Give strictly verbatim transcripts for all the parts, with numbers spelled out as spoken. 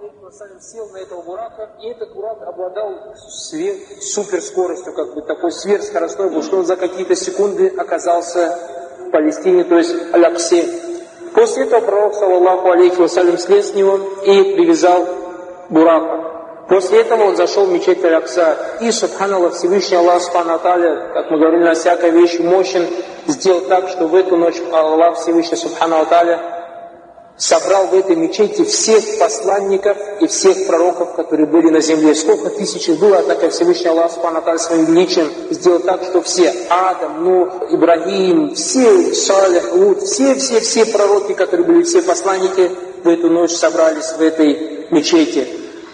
сел на этого бурака, и этот бурак обладал свер... суперскоростью, как бы такой сверхскоростной был, что он за какие-то секунды оказался в Палестине, то есть Аль-Аксе. После этого пророк, саллаллаху алейхи вассалям, слез с него и привязал бурака. После этого он зашел в мечеть Аль-Акса. И, субханаллах, Всевышний Аллах, субхану тааля, как мы говорили, на всякой вещи мощен, сделал так, что в эту ночь Аллах Всевышний, субхану тааля, собрал в этой мечети всех посланников и всех пророков, которые были на земле. Сколько тысяч их было, однако Всевышний Аллах Субхану ва Тааля своим величием сделал так, что все, Адам, Нух, Ибрагим, все, Салих, Лут, все-все-все пророки, которые были, все посланники, в эту ночь собрались в этой мечети.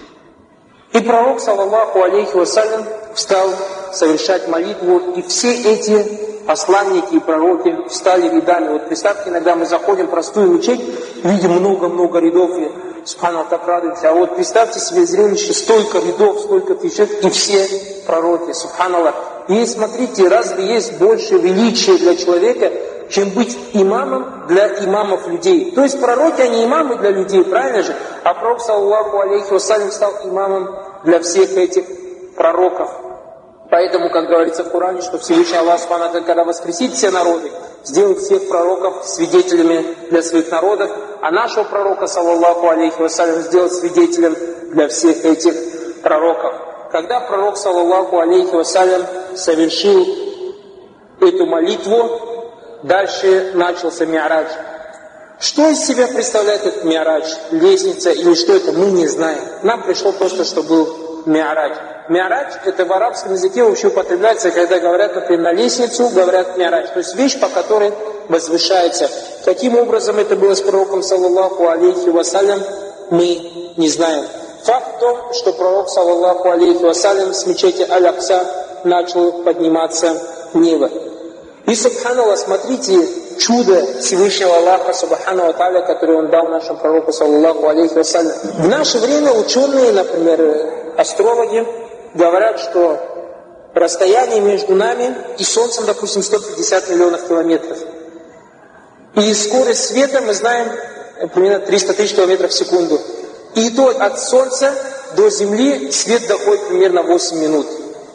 И пророк, саллаллаху алейхи вассалям, встал совершать молитву, и все эти посланники и пророки встали рядами. Вот представьте, иногда мы заходим в простую мечеть, видим много-много рядов, и субханаллах, так радуемся. А вот представьте себе зрелище, столько рядов, столько тысяч, и все пророки, субханаллах. И смотрите, разве есть больше величия для человека, чем быть имамом для имамов людей? То есть пророки, они имамы для людей, правильно же? А пророк, саллаллаху алейхи вассалям, стал имамом для всех этих пророков. Поэтому, как говорится в Коране, что Всевышний Аллах, когда воскресит все народы, сделает всех пророков свидетелями для своих народов, а нашего пророка, саллаллаху алейхи вассалям, сделает свидетелем для всех этих пророков. Когда пророк, саллаллаху алейхи вассалям, совершил эту молитву, дальше начался Ми'радж. Что из себя представляет этот Ми'радж? Лестница или что это, мы не знаем. Нам пришло просто, что был Ми'радж. Ми'радж, это в арабском языке вообще употребляется, когда говорят, например, на лестницу, говорят Ми'радж. То есть вещь, по которой возвышается. Каким образом это было с пророком, саллаллаху алейхи вассалям, мы не знаем. Факт в том, что пророк, саллаллаху алейхи вассалям, с мечети Аль-Акса начал подниматься в небо. И, субханаллах, смотрите, чудо Всевышнего Аллаха, субхану ва тааля, которое он дал нашему пророку, саллаллаху алейхи вассалям. В наше время ученые, например, астрологи, говорят, что расстояние между нами и Солнцем, допустим, сто пятьдесят миллионов километров. И скорость света, мы знаем, примерно триста тысяч километров в секунду. И то от Солнца до Земли свет доходит примерно восемь минут.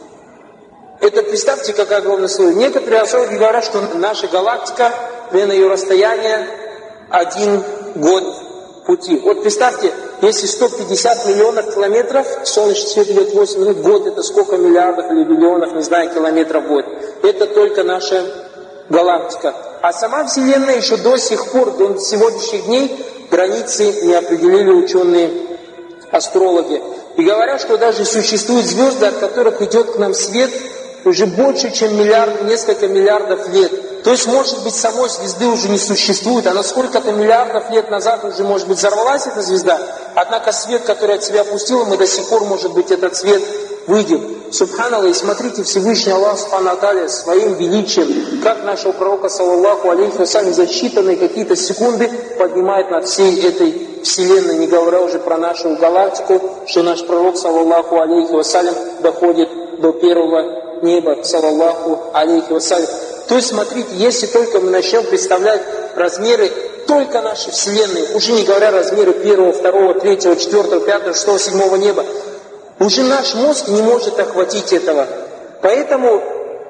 Это, представьте, какая огромная сила. Некоторые астрологи говорят, что наша галактика, примерно ее расстояние один год пути. Вот представьте, если сто пятьдесят миллионов километров, солнечный свет идет восемь минут, год это сколько миллиардов или миллионов, не знаю, километров будет. Это только наша галактика. А сама Вселенная еще до сих пор, до сегодняшних дней, границы не определили ученые астрологи. И говорят, что даже существуют звезды, от которых идет к нам свет уже больше, чем миллиард, несколько миллиардов лет. То есть, может быть, самой звезды уже не существует, а на сколько-то миллиардов лет назад уже, может быть, взорвалась эта звезда, однако свет, который от себя пустил, мы до сих пор, может быть, этот свет выйдем. Субханаллах, и смотрите, Всевышний Аллах, субхану тааля, своим величием, как нашего пророка, саллаллаху алейхи вассалям, за считанные какие-то секунды поднимает над всей этой вселенной, не говоря уже про нашу галактику, что наш пророк, саллаллаху алейхи вассалям, доходит до первого неба, саллаллаху алейхи вассалям. То есть, смотрите, если только мы начнем представлять размеры только нашей Вселенной, уже не говоря размеры первого, второго, третьего, четвертого, пятого, шестого, седьмого неба, уже наш мозг не может охватить этого. Поэтому,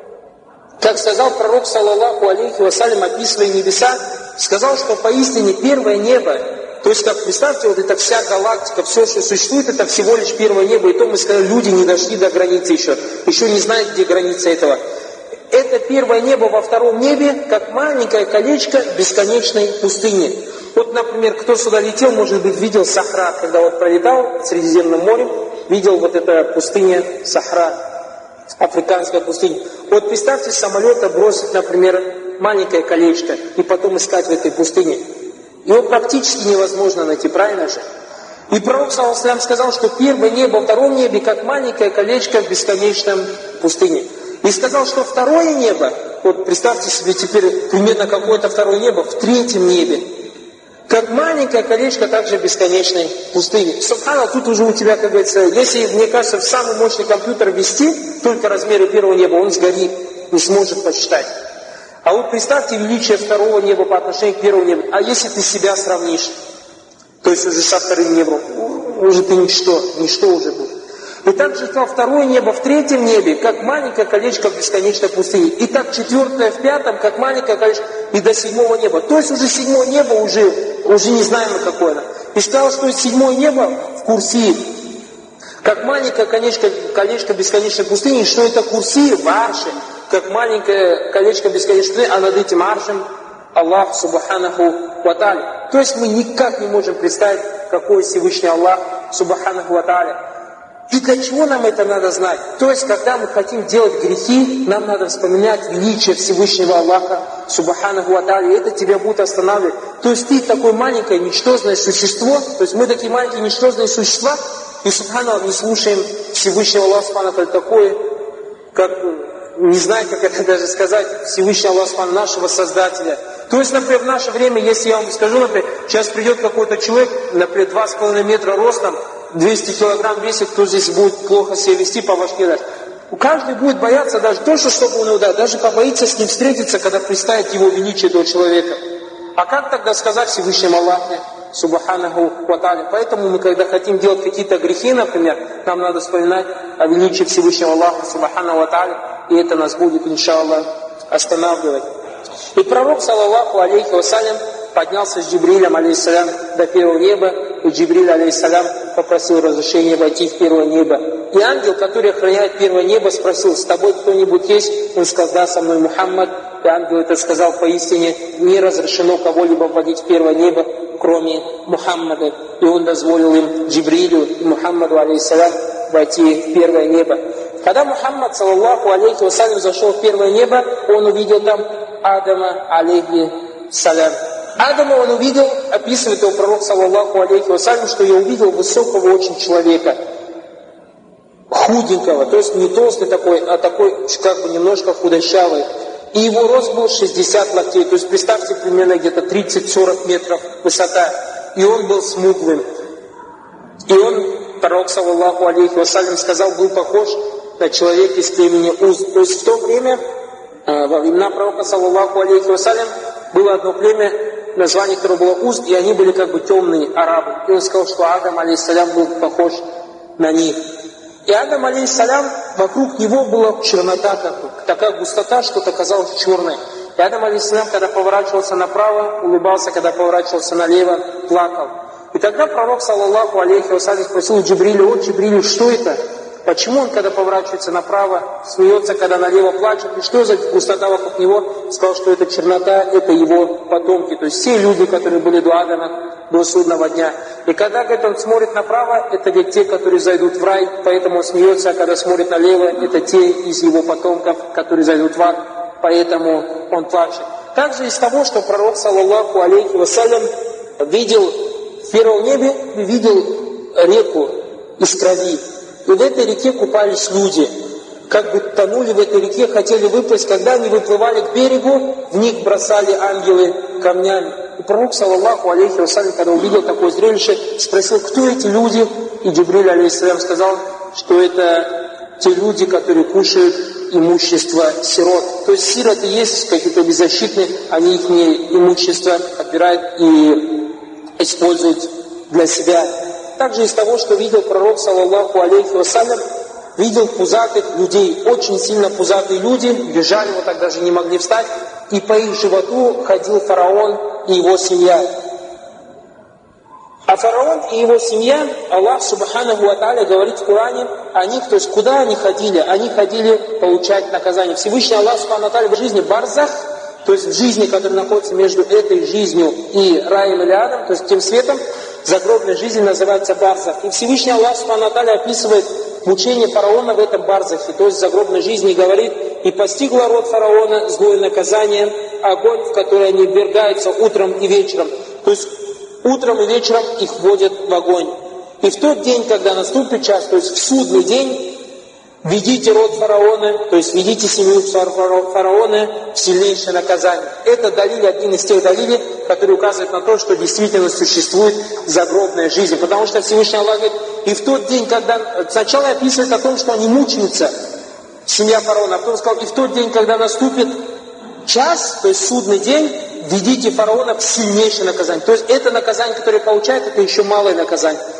как сказал пророк, саллаллаху алейхи вассалям, описывая небеса, сказал, что поистине первое небо, то есть, как представьте, вот эта вся галактика, все, что существует, это всего лишь первое небо, и то мы сказали, люди не дошли до границы еще, еще не знают, где граница этого. Это первое небо во втором небе, как маленькое колечко бесконечной пустыни. Вот, например, кто сюда летел, может быть, видел Сахра, когда вот пролетал в Средиземном море, видел вот эта пустыня Сахра, африканская пустыня. Вот представьте, с самолета бросить, например, маленькое колечко и потом искать в этой пустыне. Его практически невозможно найти, правильно же? И пророк, саллаллаху алейхи ва саллям, сказал, что первое небо во втором небе, как маленькое колечко в бесконечном пустыне. И сказал, что второе небо, вот представьте себе теперь примерно какое-то второе небо, в третьем небе, как маленькое колечко также в бесконечной пустыне. Субханаллах, тут уже у тебя, как говорится, если, мне кажется, в самый мощный компьютер ввести только размеры первого неба, он сгорит, не сможет посчитать. А вот представьте величие второго неба по отношению к первому небу. А если ты себя сравнишь, то есть уже со вторым небом, уже ты ничто, ничто уже будешь. И также стало второе небо в третьем небе, как маленькое колечко в бесконечной пустыне. И так четвертое в пятом, как маленькое колечко, и до седьмого неба. То есть уже седьмое небо, уже, уже не знаем, какое оно. И сказал, что седьмое небо в Курсии, как маленькое колечко, колечко бесконечной пустыни, что это Курсии в арше, как маленькое колечко бесконечной пустыни, а над этим аршем Аллах Субханаху ва Тааля. То есть мы никак не можем представить, какой Всевышний Аллах Субханаху ва Тааля. И для чего нам это надо знать? То есть, когда мы хотим делать грехи, нам надо вспоминать величие Всевышнего Аллаха, Субханаху ва Тааля, и это тебя будет останавливать. То есть, ты такое маленькое, ничтожное существо, то есть, мы такие маленькие, ничтожные существа, и, Субханаху, не слушаем Всевышнего Аллаха, Субханаху, такое, как, не знаю, как это даже сказать, Всевышний Аллах, Субханаху, нашего Создателя. То есть, например, в наше время, если я вам скажу, например, сейчас придет какой-то человек, например, два с половиной метра ростом, двести килограмм весит, кто здесь будет плохо себя вести, по башке дать. Каждый будет бояться даже то, что чтобы он ударил, даже побоится с ним встретиться, когда представит его величие этого человека. А как тогда сказать Всевышнему Аллахе, Субханаху ва Тааля? Поэтому мы, когда хотим делать какие-то грехи, например, нам надо вспоминать о величии Всевышнего Аллаха, Субханаху ва Тааля, и это нас будет, иншаллах, останавливать. И пророк, саллаллаху алейхи вассалям, поднялся с Джибрилем, алейхиссалям, до первого неба, и Джибриль, алейхиссалям, попросил разрешения войти в первое небо. И ангел, который охраняет первое небо, спросил: с тобой кто-нибудь есть? Он сказал: да, со мной Мухаммад. И ангел это сказал: поистине не разрешено кого-либо вводить в первое небо, кроме Мухаммада. И он дозволил им, Джибрилю и Мухаммаду, алейхиссалям, войти в первое небо. Когда Мухаммад, саллаллаху алейхи вассалям, зашел в первое небо, он увидел там Адама, алейхиссалям. Адама он увидел, описывает его пророк, саллаллаху алейхи вассалям, что я увидел высокого очень человека, худенького, то есть не толстый такой, а такой как бы немножко худощавый. И его рост был шестьдесят локтей, то есть представьте, примерно где-то тридцать-сорок метров высота. И он был смуглым. И он, пророк, саллаллаху алейхи вассалям, сказал, был похож на человека из племени Уз. То есть в то время, во времена пророка, саллаллаху алейхи вассалям, было одно племя, название которого было Уз, и они были как бы темные арабы. И он сказал, что Адам, алейхиссалям, был похож на них. И Адам, алейхиссалям, вокруг него была чернота, как бы, такая густота, что-то казалось черное. И Адам, алейхиссалям, когда поворачивался направо, улыбался, когда поворачивался налево, плакал. И тогда пророк, саллаллаху алейхи вассалям, спросил Джибриля: о, Джибрилю, что это? Почему он, когда поворачивается направо, смеется, когда налево плачет? И что за густота вокруг него? Сказал, что это чернота, это его потомки. То есть все люди, которые были до Адама, до судного дня. И когда, говорит, он смотрит направо, это ведь те, которые зайдут в рай, поэтому он смеется, а когда смотрит налево, это те из его потомков, которые зайдут в ад, поэтому он плачет. Также из того, что пророк, саллаллаху алейхи вассалям, видел в первом небе, видел реку из крови. И в этой реке купались люди, как бы тонули в этой реке, хотели выплыть. Когда они выплывали к берегу, в них бросали ангелы камнями. И пророк, саллаллаху алейхи вассалям, когда увидел такое зрелище, спросил, кто эти люди? И Джибриль, алейхиссалям, сказал, что это те люди, которые кушают имущество сирот. То есть сироты есть какие-то беззащитные, они их имущество отбирают и используют для себя. Также из того, что видел пророк, саллаллаху алейхи вассалям, видел пузатых людей, очень сильно пузатые люди, бежали, вот так даже не могли встать, и по их животу ходил фараон и его семья. А фараон и его семья, Аллах Субханаху ва Тааля говорит в Коране о них, то есть куда они ходили? Они ходили получать наказание. Всевышний Аллах Субханаху ва Тааля в жизни барзах, то есть в жизни, которая находится между этой жизнью и раем или адом, то есть тем светом, загробная жизнь называется барзах. И Всевышний Аллах Субханаху ва Тааля описывает мучение фараона в этом барзахе, то есть загробной жизни, и говорит: и постигло род фараона злое наказание, огонь, в который они ввергаются утром и вечером. То есть утром и вечером их вводят в огонь. И в тот день, когда наступит час, то есть в судный день, ведите род фараона, то есть ведите семью фараона в сильнейшее наказание. Это далиль, один из тех далилей, который указывает на то, что действительно существует загробная жизнь. Потому что Всевышний Аллах говорит, и в тот день, когда... Сначала описывает о том, что они мучаются, семья фараона, а потом сказал, и в тот день, когда наступит час, то есть судный день, ведите фараона в сильнейшее наказание. То есть это наказание, которое получает, это еще малое наказание.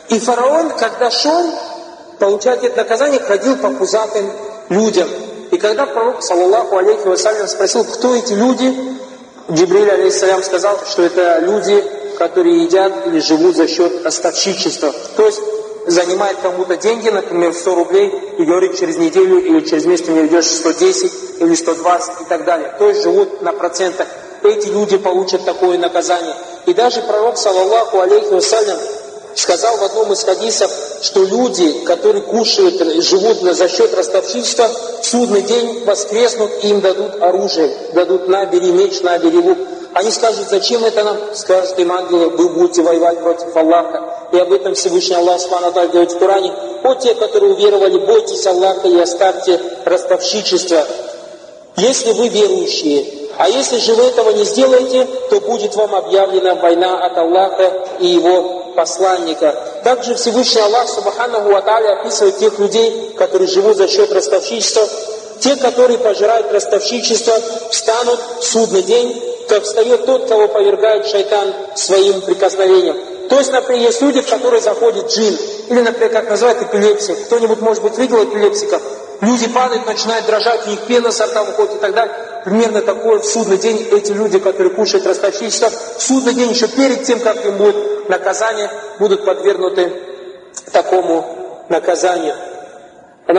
И фараон, когда шел получать это наказание, ходил по пузатым людям. И когда пророк, саллаллаху алейхи вассалям, спросил, кто эти люди, Джибриль алейхиссалям сказал, что это люди, которые едят или живут за счет ростовщичества. То есть занимает кому-то деньги, например, сто рублей, и говорит, через неделю или через месяц ты мне ведешь сто десять или сто двадцать и так далее. То есть живут на процентах. Эти люди получат такое наказание. И даже пророк, саллаллаху алейхи вассалям, сказал в одном из хадисов, что люди, которые кушают, живут за счет ростовщичества, в судный день воскреснут и им дадут оружие, дадут набери меч, набери лук. Они скажут, зачем это нам? Скажут им ангелы, вы будете воевать против Аллаха. И об этом Всевышний Аллах Субхану ва Тааля говорит в Коране. О те, которые уверовали, бойтесь Аллаха и оставьте ростовщичество, если вы верующие. А если же вы этого не сделаете, то будет вам объявлена война от Аллаха и Его посланника. Также Всевышний Аллах Субхану ва Тааля описывает тех людей, которые живут за счет ростовщичества. Те, которые пожирают ростовщичество, встанут в судный день, как встает тот, кого повергает шайтан своим прикосновением. То есть, например, есть люди, в которые заходит джин, или, например, как называют эпилепсия. Кто-нибудь, может быть, видел эпилепсиков? Люди падают, начинают дрожать, у них пена со рта выходит и так далее. Примерно такое в судный день эти люди, которые кушают ростовщичество, в судный день, еще перед тем, как им будет наказание, будут подвергнуты такому наказанию. То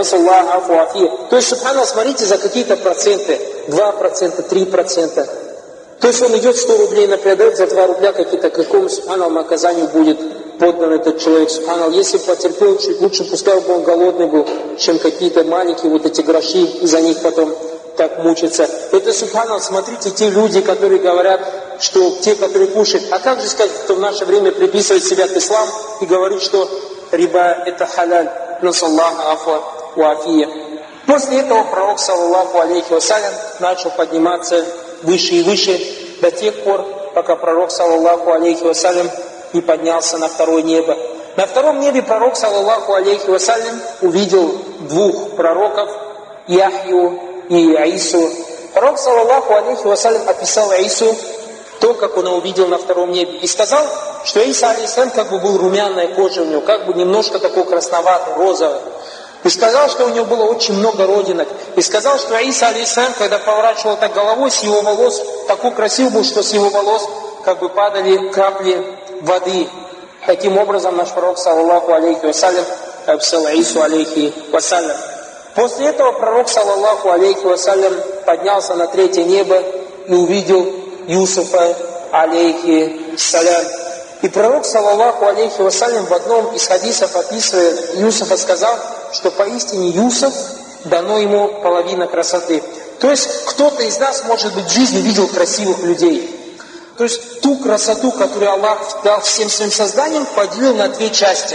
есть, субханаллах, смотрите за какие-то проценты, два процента, три процента. То есть он идет сто рублей, например, дает за два рубля какие-то, какому, субханаллах, наказанию будет поддан этот человек, субханаллах. Если потерпел чуть лучше, пускай бы он голодный был, чем какие-то маленькие вот эти гроши, и за них потом так мучиться. Это, субханаллах, смотрите, те люди, которые говорят, что те, которые кушают, а как же сказать, кто в наше время приписывает себя к исламу и говорит, что риба это халяль, насаллаха афа ва афия. После этого пророк, саллаллаху алейхи вассалям, начал подниматься выше и выше до тех пор, пока пророк, саллаллаху алейхи вассалям, не поднялся на второе небо. На втором небе пророк, саллаллаху алейхи вассалям, увидел двух пророков, Яхью и Аису. Пророк, саллаллаху алейхи вассалям, описал Аису, то, как он увидел на втором небе, и сказал, что Иса алейхиссалям как бы был румяная кожа у него, как бы немножко такой красноватый, розовый. И сказал, что у него было очень много родинок. И сказал, что Иса алейхиссалям, когда поворачивал так головой, с его волос такой красивый был, что с его волос как бы падали капли воды. Таким образом наш пророк, саллаллаху алейхи вассалям, описал Ису алейхи вассалям. После этого пророк, саллаллаху алейхи вассалям, поднялся на третье небо и увидел Юсуфа алейхи салям. И пророк, саллаллаху алейхи вассалям, в одном из хадисов, описывая Юсуфа, сказал, что поистине Юсуф дано ему половина красоты. То есть кто-то из нас, может быть, в жизни видел красивых людей. То есть ту красоту, которую Аллах дал всем своим созданиям, поделил на две части.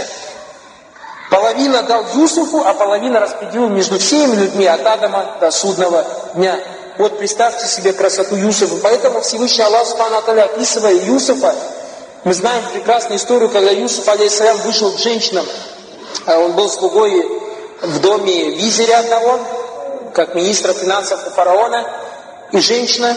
Половина дал Юсуфу, а половина распределил между всеми людьми от Адама до судного дня. Вот представьте себе красоту Юсуфа. Поэтому Всевышний Аллах, Субхану ва Тааля, описывая Юсуфа, мы знаем прекрасную историю, когда Юсуф алейхиссалям вышел к женщинам. Он был слугой в доме визиря одного, как министра финансов у фараона. И женщина,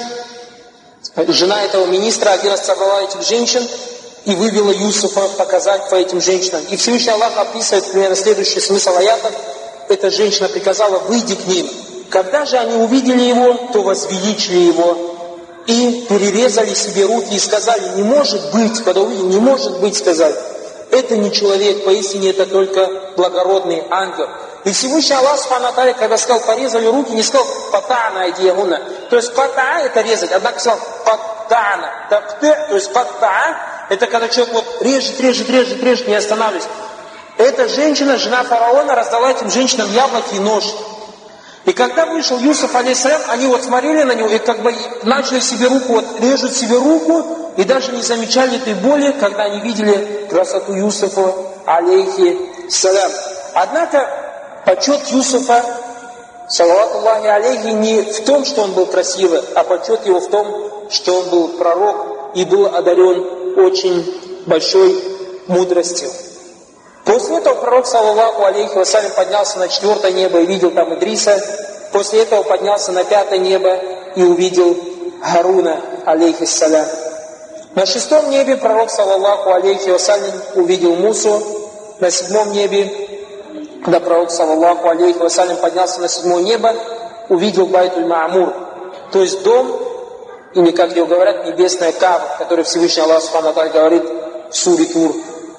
жена этого министра, один раз собрала этих женщин и вывела Юсуфа показать по этим женщинам. И Всевышний Аллах описывает примерно следующий смысл аята. Эта женщина приказала: выйди к ним. Когда же они увидели его, то возвеличили его и перерезали себе руки и сказали: не может быть, когда увидели, не может быть, сказали, это не человек, поистине это только благородный ангел. И Всевышний Аллах, Субхану ва Тааля, когда сказал порезали руки, не сказал патана айдиягуна. То есть патаа это резать, однако сказал патана. То есть патаа это когда человек вот режет, режет, режет, режет, не останавливаясь. Эта женщина, жена фараона, раздала этим женщинам яблоки и нож. И когда вышел Юсуф алейхиссалям, они вот смотрели на него и как бы начали себе руку, вот режут себе руку, и даже не замечали этой боли, когда они видели красоту Юсуфа алейхиссалям. Однако почет Юсуфа, салаватуллахи алейхи, не в том, что он был красивый, а почет его в том, что он был пророк и был одарен очень большой мудростью. После этого пророк, саллаллаху алейхи вассалям, поднялся на четвертое небо и видел там Идриса. После этого поднялся на пятое небо и увидел Харуна, алейхиссалям. На шестом небе пророк, саллаллаху алейхи вассалям, увидел Мусу. на седьмом небе, когда пророк, саллаллаху алейхи вассалям, поднялся на седьмое небо, увидел Байтуль Ма'мур, то есть дом, или, как его говорят, небесная Кааба, который Всевышний Аллах Субхану ва Тааля говорит в суре Тур.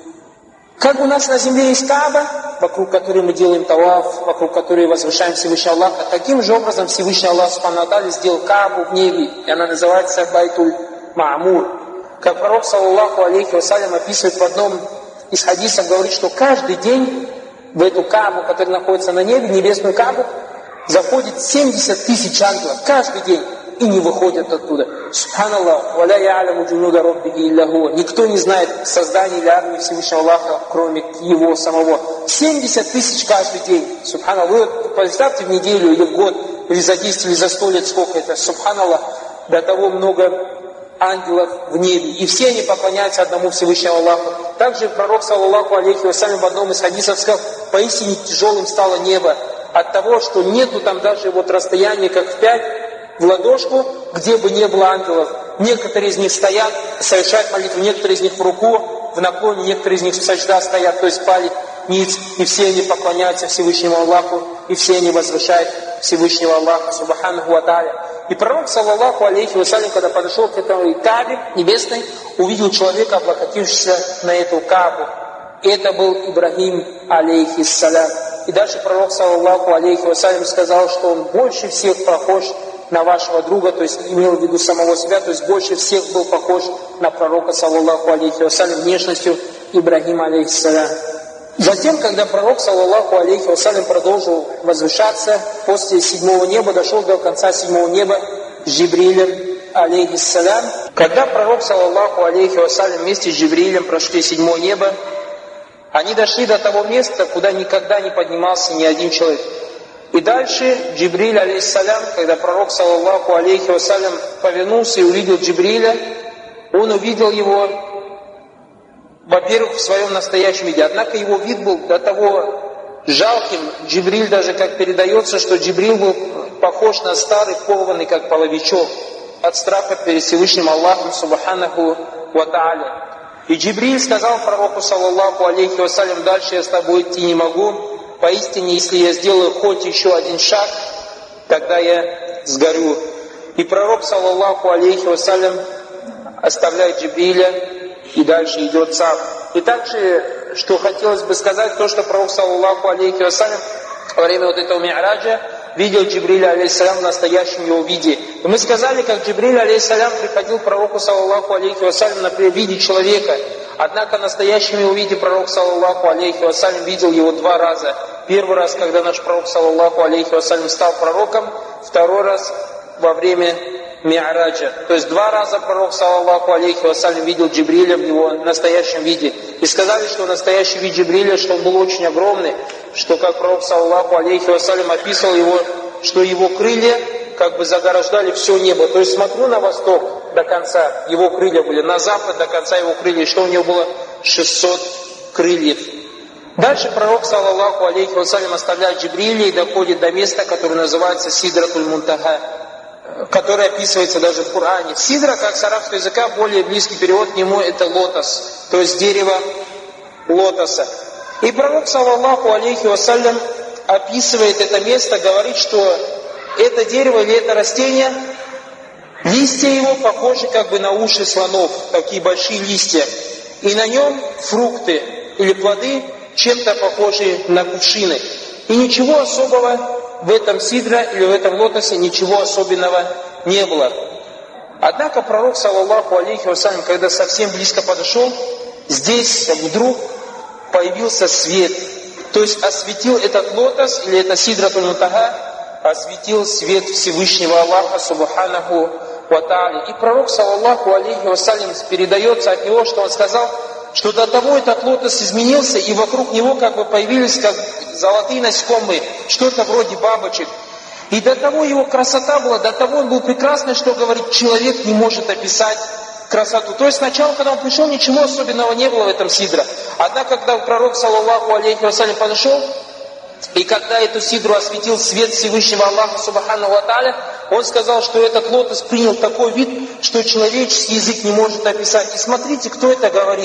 Как у нас на земле есть Кааба, вокруг которой мы делаем таваф, вокруг которой возвышаем Всевышний Аллах, таким же образом Всевышний Аллах Субхану ва Тааля сделал Каабу в небе, и она называется Байтуль Ма'мур. Как пророк, саллаллаху алейхи вассалям, описывает в одном из хадисов, говорит, что каждый день в эту Каабу, которая находится на небе, небесную Каабу, заходит семьдесят тысяч ангелов каждый день и не выходят оттуда. Субханаллах, валя я'аляму джунуда раббихи илля хуа. Никто не знает создания или армии Всевышнего Аллаха, кроме его самого. семьдесят тысяч каждый день. Субханаллах. Вы вот представьте в неделю или в год, или за десять, или за сто лет, сколько это. Субханаллах. До того много ангелов в небе. И все они поклоняются одному Всевышнему Аллаху. Также пророк, саллаллаху алейхи вассалям, в одном из хадисов сказал, поистине тяжелым стало небо от того, что нету там даже вот расстояния, как в пять, в ладошку, где бы не было ангелов. Некоторые из них стоят, совершают молитву, некоторые из них в руку, в наклоне, некоторые из них в саджда стоят, то есть пали ниц, и все они поклоняются Всевышнему Аллаху, и все они возвышают Всевышнего Аллаха, субханаху ва тааля. И пророк, саллаллаху алейхи вассалям, когда подошел к этой Каабе небесной, увидел человека, облокотившегося на эту Каабу. Это был Ибрахим, алейхиссалям. И дальше пророк, саллаллаху алейхи вассалям, сказал, что он больше всех похож на вашего друга, то есть имел в виду самого себя, то есть больше всех был похож на пророка, саллаллаху алейхи вассалям, внешностью Ибрахима, алейхиссалям. Затем, когда пророк, саллаллаху алейхи вассалям, продолжил возвышаться, после седьмого неба, дошел до конца седьмого неба с Джибрилем, алейхиссалям. Когда пророк, саллаллаху алейхи вассалям, вместе с Джибрилем прошли седьмое небо, они дошли до того места, куда никогда не поднимался ни один человек. И дальше Джибриль, алейхиссалям, когда пророк, саллаллаху алейхи вассалям, повернулся и увидел Джибриля, он увидел его, во-первых, в своем настоящем виде. Однако его вид был до того жалким, Джибриль даже как передается, что Джибриль был похож на старый, кованный, как половичок, от страха перед Всевышним Аллахом, субханаху ва тааля. И Джибриль сказал пророку, саллаллаху алейхи вассалям, дальше я с тобой идти не могу. Поистине, если я сделаю хоть еще один шаг, тогда я сгорю. И пророк, саллаллаху алейхи вассалям, оставляет Джибриля, и дальше идет сам. И также, что хотелось бы сказать, то, что пророк, саллаллаху алейхи вассалям, во время вот этого ми'раджа, видел Джибриля, алейхиссалям, в настоящем его виде. И мы сказали, как Джибриль, алейхиссалям, приходил к пророку, саллаллаху алейхи вассалям, например, в виде человека. Однако в настоящем его виде пророк, саллаллаху алейхи вассалям, видел его два раза. Первый раз, когда наш пророк, саллаллаху алейхи вассалям, стал пророком, второй раз во время ми'раджа. То есть два раза пророк, саллаллаху алейхи вассалям, видел Джибриля в его настоящем виде. И сказали, что настоящий вид Джибриля, что он был очень огромный, что как пророк, саллаллаху алейхи вассалям, описывал его, что его крылья как бы заграждали все небо. То есть смотрю на восток до конца, его крылья были, на запад до конца его крылья, что у него было шестьсот крыльев. Дальше пророк, саллаллаху алейхи вассалям, оставляет Джибриля и доходит до места, которое называется Сидратуль Мунтаха, который описывается даже в Коране. Сидра, как с арабского языка, более близкий перевод к нему, это лотос, то есть дерево лотоса. И пророк, саллаллаху алейхи вассалям, описывает это место, говорит, что это дерево или это растение, листья его похожи как бы на уши слонов, такие большие листья. И на нем фрукты или плоды чем-то похожи на кувшины. И ничего особого в этом сидре или в этом лотосе, ничего особенного не было. Однако пророк, саллаллаху алейхи вассалям, когда совсем близко подошел, здесь вдруг появился свет. То есть осветил этот лотос или это Сидратуль Мунтаха, осветил свет Всевышнего Аллаха, субханаху ва тааля. И пророк, саллаллаху алейхи вассалям, передается от него, что он сказал, что до того этот лотос изменился, и вокруг него как бы появились как золотые насекомые, что-то вроде бабочек. И до того его красота была, до того он был прекрасный, что, говорит, человек не может описать красоту. То есть сначала, когда он пришел, ничего особенного не было в этом сидре. Однако, когда пророк, саллаллаху алейхи вассалям, подошел, и когда эту сидру осветил свет Всевышнего Аллаха, субхану ва тааля, он сказал, что этот лотос принял такой вид, что человеческий язык не может описать. И смотрите, кто это говорит.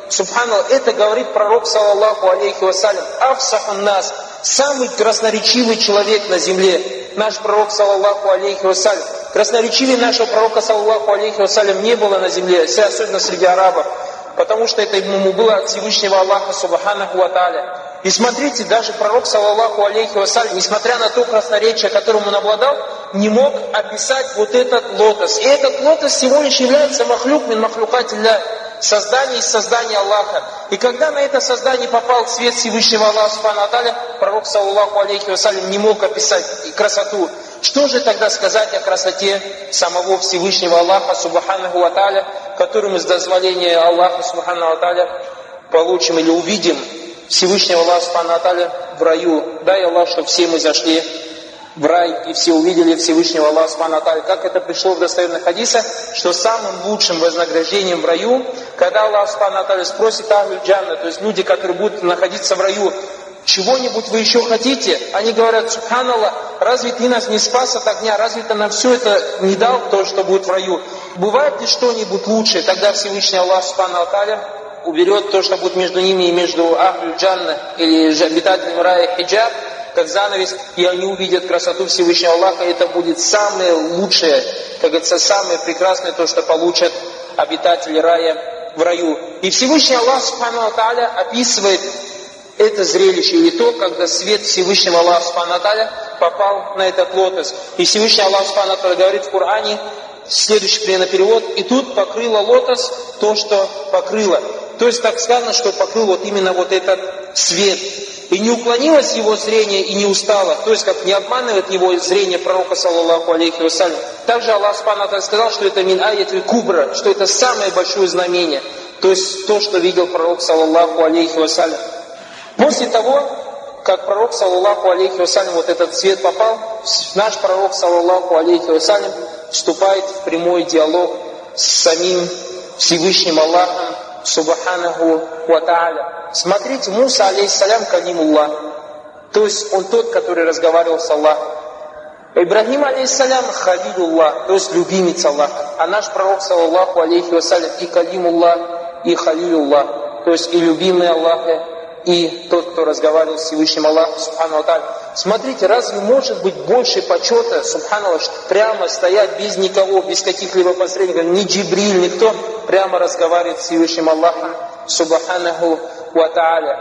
Субханаллах, это говорит пророк, саллаллаху алейхи вассалям, афсахун нас, самый красноречивый человек на земле, наш пророк, саллаллаху алейхи вассалям. Красноречивее нашего пророка, саллаллаху алейхи вассалям, не было на земле, особенно среди арабов, потому что это ему было от Всевышнего Аллаха, субханаху ва тааля. И смотрите, даже пророк, саллаллаху алейхи вассалям, несмотря на то красноречие, которым он обладал, не мог описать вот этот лотос. И этот лотос всего лишь является махлюк мин махлюкатилля, создание из создания Аллаха. И когда на это создание попал свет Всевышнего Аллаха, субхану ва тааля, пророк, саллаллаху алейхи вассалям, не мог описать красоту. Что же тогда сказать о красоте самого Всевышнего Аллаха, субханаху ва тааля, который мы с дозволения Аллаха, субхану ва тааля, получим или увидим Всевышнего Аллаха, субхану ва тааля, в раю. Дай Аллах, чтобы все мы зашли в рай и все увидели Всевышнего Аллаха, субхану ва тааля. Как это пришло в достоверных хадисах, что самым лучшим вознаграждением в раю, когда Аллах, субхану ва тааля, спросит ахлю джанна, то есть люди, которые будут находиться в раю, чего-нибудь вы еще хотите? Они говорят, субханаллах, разве ты нас не спас от огня? Разве ты нам все это не дал, то, что будет в раю? Бывает ли что-нибудь лучше? Тогда Всевышний Аллах, субхану ва тааля, уберет то, что будет между ними и между ахлю джанна или же обитателем рая хиджаб, как занавес, и они увидят красоту Всевышнего Аллаха. Это будет самое лучшее, как говорится, самое прекрасное, то, что получат обитатели рая в раю. И Всевышний Аллах, субхану ва тааля, описывает это зрелище, или то, когда свет Всевышнего Аллаха, субхану ва тааля, попал на этот лотос. И Всевышний Аллах, субхану ва тааля, говорит в Коране, следующий примерно перевод, и тут покрыло лотос то, что покрыло. То есть так сказано, что покрыл вот именно вот этот свет. И не уклонилось его зрение, и не устало. То есть как не обманывает его зрение пророка, саллаллаху алейхи вассалям. Также Аллах, субхану ва тааля, сказал, что это мин аятиль кубра, что это самое большое знамение. То есть то, что видел пророк, саллаллаху алейхи вассалям. После того, как пророк, саллаллаху алейхи вассалям, вот этот свет попал, наш пророк, саллаллаху алейхи вассалям, вступает в прямой диалог с самим Всевышним Аллахом, субханаху ва тааля. Смотрите, Муса, алейхиссалям, калимуллах, то есть он тот, который разговаривал с Аллахом. Ибрахим, алейхиссалям, халилуллах, то есть любимец Аллаха. А наш пророк, саллаллаху алейхи вассалям, и калимуллах, и халилуллах, то есть и любимый Аллаха, и тот, кто разговаривал с Всевышним Аллахом, субхану ва тааля. Смотрите, разве может быть больше почета, субханаллах, прямо стоять без никого, без каких-либо посредников, ни Джибриль, никто, прямо разговаривает с Всевышним Аллахом, субханаху ва тааля.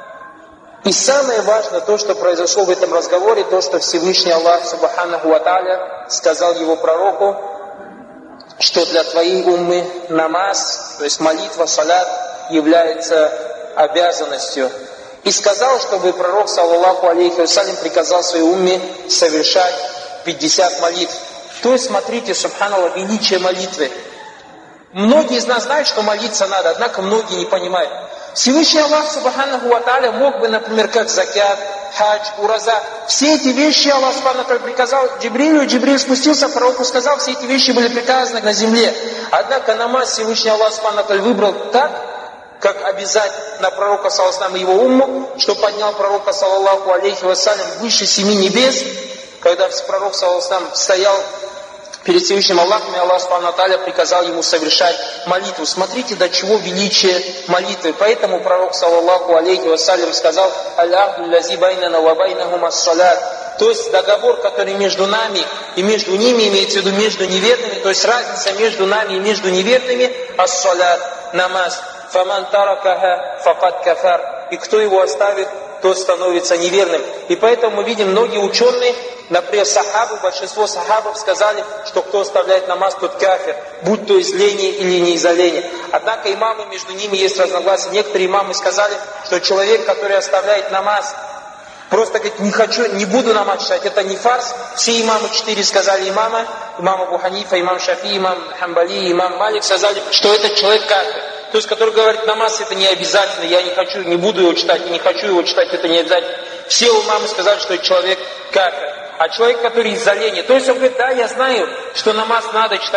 И самое важное, то, что произошло в этом разговоре, то, что Всевышний Аллах, субханаху ва тааля, сказал его пророку, что для твоей уммы намаз, то есть молитва, салят, является обязанностью. И сказал, чтобы пророк, саллаллаху алейхи вассалям, приказал своей умме совершать пятьдесят молитв. То есть, смотрите, субханаллах, величие молитвы. Многие из нас знают, что молиться надо, однако многие не понимают. Всевышний Аллах, субханаху ва тааля, мог бы, например, как закят, хадж, ураза, все эти вещи Аллах, субханаху ва тааля, приказал Джибрилю, Джибриль спустился, пророку сказал, все эти вещи были приказаны на земле. Однако намаз Всевышний Аллах, субханаху ва тааля, выбрал так, как обязать на пророка, саллаллаху и его умму, что поднял пророка, саллаллаху алейхи вассалям, выше семи небес, когда пророк, саллаллаху, стоял перед Всевышним Аллахом, и Аллах, субхану ва тааля, приказал ему совершать молитву. Смотрите, до чего величие молитвы. Поэтому пророк, саллаллаху алейхи вассалям, сказал, «Аль-ахду лази байнана ва байнахум ас-салят». То есть договор, который между нами и между ними, имеется в виду между неверными, то есть разница между нами и между неверными, ас-салят, намаз. «Фаман таракаха факад кафар». И кто его оставит, тот становится неверным. И поэтому мы видим, многие ученые, например, сахабы, большинство сахабов сказали, что кто оставляет намаз, тот кафир, будь то из лени или не из-за лени. Однако имамы, между ними есть разногласия. Некоторые имамы сказали, что человек, который оставляет намаз, просто говорит, не хочу, не буду намаз читать, это не фарс. Все имамы, четыре сказали имама, имам Абу Ханифа, имам Шафи, имам Хамбали, имам Малик, сказали, что этот человек кафир. То есть, который говорит, намаз это не обязательно, я не хочу, не буду его читать, я не хочу его читать, это не обязательно. Все имамы сказали, что человек кафир. А человек, который из-за лени, то есть он говорит, да, я знаю, что намаз надо читать,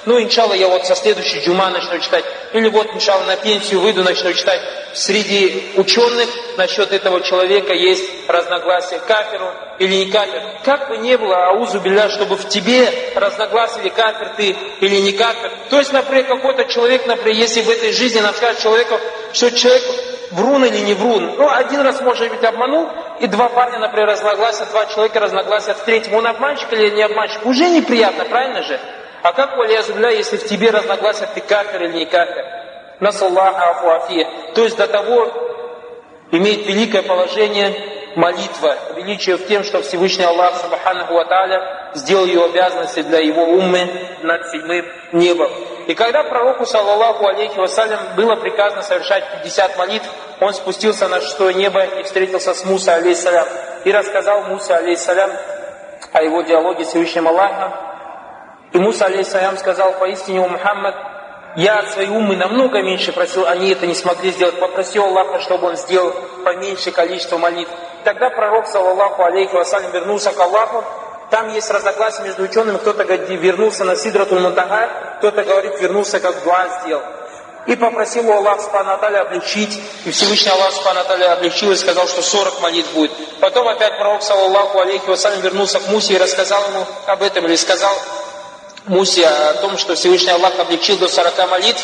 ну, иншалла, я вот со следующей джума начну читать, или вот, иншалла, на пенсию выйду, начну читать. Среди ученых насчет этого человека есть разногласия, кафир он или не кафир. Как бы ни было, аузу билля, чтобы в тебе разногласили, кафир ты или не кафир. То есть, например, какой-то человек, например, если в этой жизни нам скажет человеку, что человек врун или не врун, ну, один раз, может быть, обманул, и два парня, например, разногласят, два человека разногласят в третьем, он обманщик или не обманщик, уже неприятно, правильно же? А как, валиязубилля, если в тебе разногласят, ты кафир или не кафир? Насаллаха афу афия. То есть до того имеет великое положение молитва, величие в тем, что Всевышний Аллах Субханаху ва Тааля сделал ее обязанности для его уммы над седьмым небом. И когда пророку, саллаллаху алейхи вассалям, было приказано совершать пятьдесят молитв, он спустился на шестое небо и встретился с Муса, алейхиссалям, и рассказал Муса, алейхиссалям, о его диалоге с Всевышним Аллахом. И Муса, алейхиссалям, сказал: поистине, о Мухаммад, я от своей уммы намного меньше просил, они это не смогли сделать. Попросил Аллаха, чтобы он сделал поменьше количество молитв. Тогда пророк, саллаллаху алейхи вассалям, вернулся к Аллаху. Там есть разногласия между учеными. Кто-то говорит, вернулся на Сидратуль Мунтаха, кто-то говорит, вернулся, как дуа сделал. И попросил у Аллаха Субхану ва Тааля облегчить. И Всевышний Аллах Субхану ва Тааля облегчил и сказал, что сорок молитв будет. Потом опять пророк, саллаллаху алейхи вассалям, вернулся к Мусе и рассказал ему об этом, или сказал Мусе о том, что Всевышний Аллах облегчил до сорока молитв.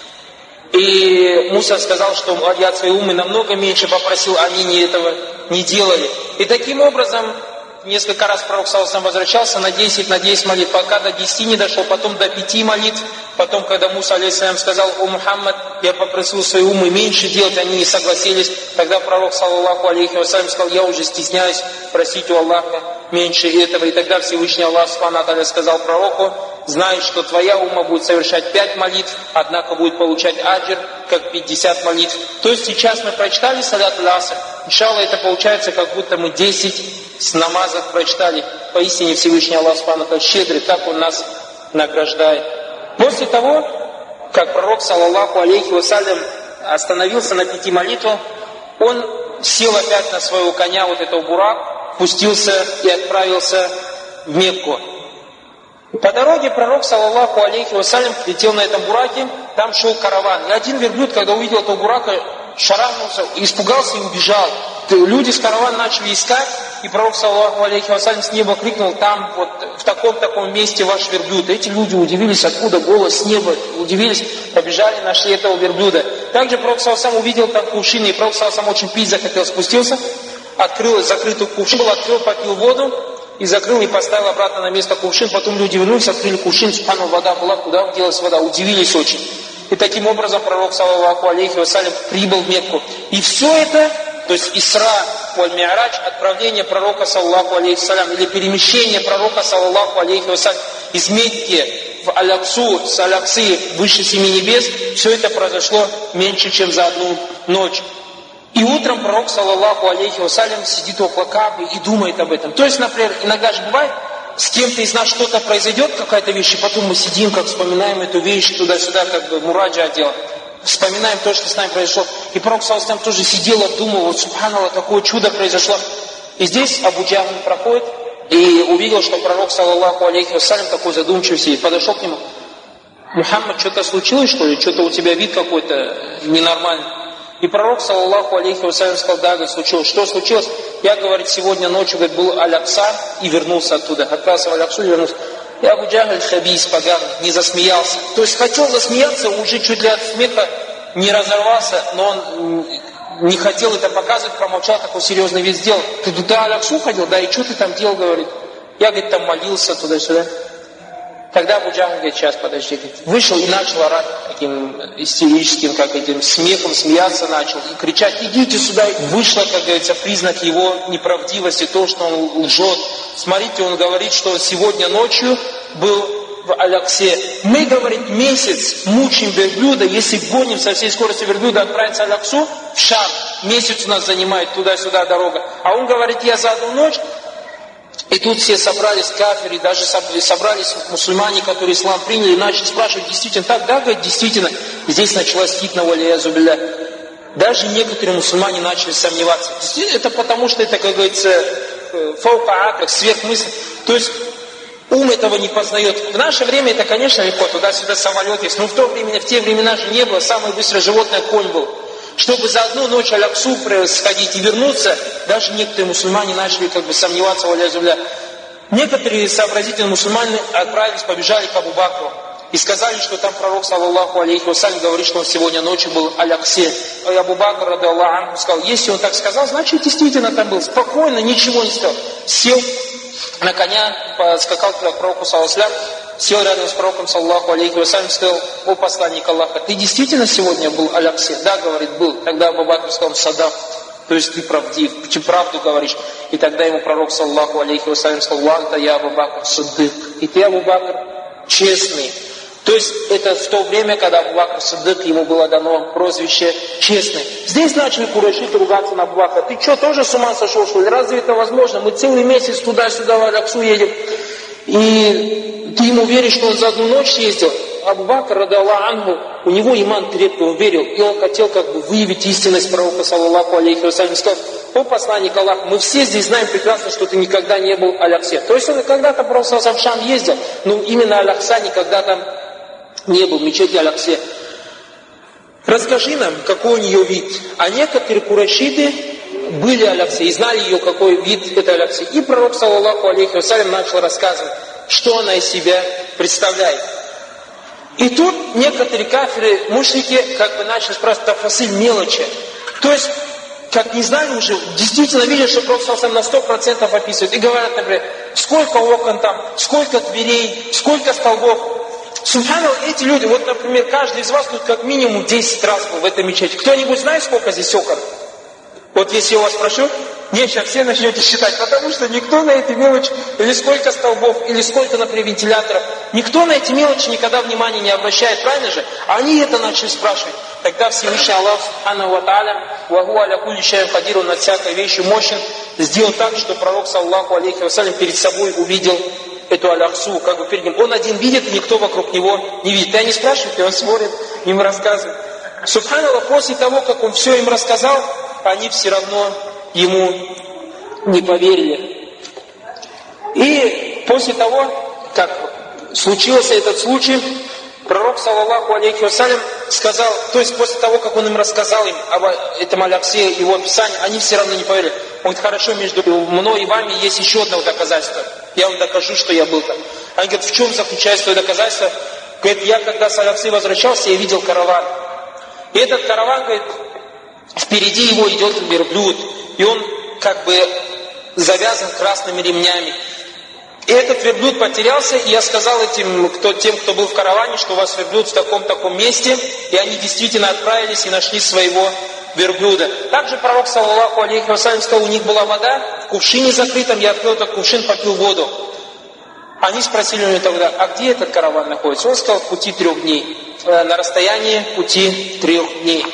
И Муса сказал, что я от своей уммы намного меньше попросил, они не этого не делали. И таким образом несколько раз пророк саллаллаху возвращался на десять, на десять молитв, пока до десяти не дошел, потом до пяти молитв. Потом, когда Муса, алейхиссалям, сказал: о Мухаммад, я попросил своей уммы меньше делать, они не согласились. Тогда пророк, саллаллаху алейхи вассалям, сказал: я уже стесняюсь просить у Аллаха меньше этого. И тогда Всевышний Аллах Субхану ва Тааля сказал пророку: знай, что твоя умма будет совершать пять молитв, однако будет получать аджир, как пятьдесят молитв. То есть сейчас мы прочитали салят аль-аср, иншалла, это получается, как будто мы десять с намазов прочитали. Поистине Всевышний Аллах Субхану ва Тааля щедрый, так Он нас награждает. После того, как пророк, саллаллаху алейхи вассалям, остановился на пяти молитвах, он сел опять на своего коня, вот этого бурак, пустился и отправился в Мекку. По дороге пророк, саллаллаху алейхи вассалям, летел на этом бураке, там шел караван. И один верблюд, когда увидел этого бурака, шарахнулся, испугался и убежал. Люди с каравана начали искать, и пророк, саллаллаху алейхи вассалям, с неба крикнул: там, вот, в таком-таком месте ваш верблюд. Эти люди удивились, откуда голос с неба, удивились, побежали, нашли этого верблюда. Также пророк, саллаллаху алейхи вассалям, увидел там кувшины, и пророк, саллаллаху алейхи вассалям, очень пить захотел, спустился, открыл закрытый кувшин, открыл, попил воду, и закрыл, и поставил обратно на место кувшин. Потом люди вернулись, открыли кувшин, субхану, вода была, куда делась вода, удивились очень. И таким образом пророк, саллаллаху алейхи вассалям, прибыл в Мекку. И все это, то есть Исра валь-Ми'радж, отправление пророка, саллаллаху алейхи вассалям, или перемещение пророка, саллаллаху алейхи вассалям, из Мекки в Аляксу, с Аляксы выше семи небес, все это произошло меньше, чем за одну ночь. И утром пророк, саллаллаху алейхи вассалям, сидит около Каабы и думает об этом. То есть, например, иногда же бывает, с кем-то из нас что-то произойдет, какая-то вещь, и потом мы сидим, как вспоминаем эту вещь, туда-сюда, как бы мураджа делаем. Вспоминаем то, что с нами произошло. И пророк, саллаллаху алейхи вассалям, тоже сидел, обдумывал: вот, субханаллах, такое чудо произошло. И здесь Абу Джахль проходит и увидел, что пророк, саллаллаху алейхи вассалям, такой задумчивый сидит. Подошел к нему: Мухаммад, что-то случилось, что ли? Что-то у тебя вид какой-то ненормальный. И пророк, саллаллаху алейхи вассалям, сказал: да, говорит, случилось. Что случилось? Я, говорит, сегодня ночью, говорит, был Алякса и вернулся оттуда. Отправился в Аляксу и вернулся. И Абу Джахль хабис, поганый, не засмеялся. То есть хотел засмеяться, уже чуть ли от смеха не разорвался, но он не хотел это показывать, промолчал, такой серьезный вид сделал. Ты туда Аляксу ходил? Да, и что ты там делал, говорит? Я, говорит, там молился туда-сюда. Тогда Абу Джахль говорит: сейчас, подожди. Вышел и начал орать таким истерическим, как этим смехом, смеяться начал и кричать: идите сюда. Вышло, как говорится, признак его неправдивости, то, что он лжет. Смотрите, он говорит, что сегодня ночью был в Аляксе. Мы, говорит, месяц мучим верблюда, если гоним со всей скоростью верблюда отправиться в Аляксу, в Шам. Месяц у нас занимает туда-сюда дорога. А он говорит: я за одну ночь. И тут все собрались кафиры, даже собрались мусульмане, которые ислам приняли, и начали спрашивать: действительно так? Да, говорит, действительно. Здесь началась фитна, валиязубилля. Даже некоторые мусульмане начали сомневаться. Это потому, что это, как говорится, фаука акля, сверхмысль. То есть ум этого не познает. В наше время это, конечно, легко, туда-сюда самолет есть, но в то время, в те времена же не было, самое быстрое животное конь был. Чтобы за одну ночь Аляксу сходить и вернуться, даже некоторые мусульмане начали как бы сомневаться, валя-зубля. Некоторые сообразительные мусульмане отправились, побежали к Абу Бакру и сказали, что там пророк, саллаллаху алейхи вассалям, говорит, что он сегодня ночью был Аляксе. И Абу Бакр, ради Аллаху анху, сказал, если он так сказал, значит действительно там был. Спокойно, ничего не сказал. Сел на коня, скакал туда к пророку, саллаллаху алейхи вассалям, сел рядом с пророком, саллаллаху алейхи вассалям, сказал, о посланник Аллаха, ты действительно сегодня был Аляксе? Да, говорит, был. Тогда Абу Бакр сказал, садак, то есть ты правдив, ты правду говоришь. И тогда ему пророк, саллаллаху алейхи вассалям, сказал, ванта я Абу Бакр саддык. И ты, Абу Бакр, честный. То есть это в то время, когда Абу Бакр Сиддик, ему было дано прозвище «честный». Здесь начали курайшиты ругаться на Абу Бакра. Ты что, тоже с ума сошел, что ли? Разве это возможно? Мы целый месяц туда-сюда в Аляксу едем. И ты ему веришь, что он за одну ночь съездил? Абу Бакр, ради Аллаху анху, у него иман крепкий, он верил. И он хотел как бы выявить истинность пророка, саллаллаху алейхи вассалям. Сказал, о посланник Аллаха, мы все здесь знаем прекрасно, что ты никогда не был Аляксе. То есть он и когда-то просто в Шам ездил, но именно Алякса никогда там не был, в мечети Аляксе. Расскажи нам, какой у нее вид. А некоторые курайшиты были Аляксе и знали ее, какой вид это Аляксе. И пророк, саллаллаху алейхи вассалям, начал рассказывать, что она из себя представляет. И тут некоторые кафиры, мушрики, как бы начали спрашивать тафасиль, мелочи. То есть, как не знали уже, действительно видели, что пророк саллаллаху алейхи вассалям на сто процентов описывает. И говорят, например, сколько окон там, сколько дверей, сколько столбов. Субханаллах, эти люди, вот, например, каждый из вас тут как минимум десять раз был в этой мечети. Кто-нибудь знает, сколько здесь окон? Вот если я вас спрошу, не, сейчас все начнете считать, потому что никто на эти мелочи, или сколько столбов, или сколько, например, вентиляторов, никто на эти мелочи никогда внимания не обращает, правильно же? А они это начали спрашивать. Тогда Всевышний Аллах, субхану ва тааля, ваху аля кулли шайин кадир, он над всякой вещью мощен, сделал так, что пророк, саллаллаху алейхи вассалям, перед собой увидел эту Аляксу, как бы перед ним. Он один видит, и никто вокруг него не видит. И они спрашивают, и он смотрит, им рассказывает. Субханаллах, после того, как он все им рассказал, они все равно ему не поверили. И после того, как случился этот случай, пророк, саллаллаху алейхи вассалям, сказал, то есть после того, как он им рассказал им об этом Аляксе, его описании, они все равно не поверили. Он говорит, хорошо, между мной и вами есть еще одно доказательство. Я вам докажу, что я был там. Они говорят, в чем заключается это доказательство? Говорит, я когда с Аляксы возвращался, я видел караван. И этот караван, говорит, впереди его идет верблюд. И он как бы завязан красными ремнями. И этот верблюд потерялся, и я сказал этим, кто, тем, кто был в караване, что у вас верблюд в таком-таком месте. И они действительно отправились и нашли своего верблюда. Также пророк, саллаллаху алейхи вассалям, сказал, у них была вода в кувшине закрытом, я открыл этот кувшин, попил воду. Они спросили у него тогда, а где этот караван находится? Он сказал, в пути трех дней, на расстоянии пути трех дней.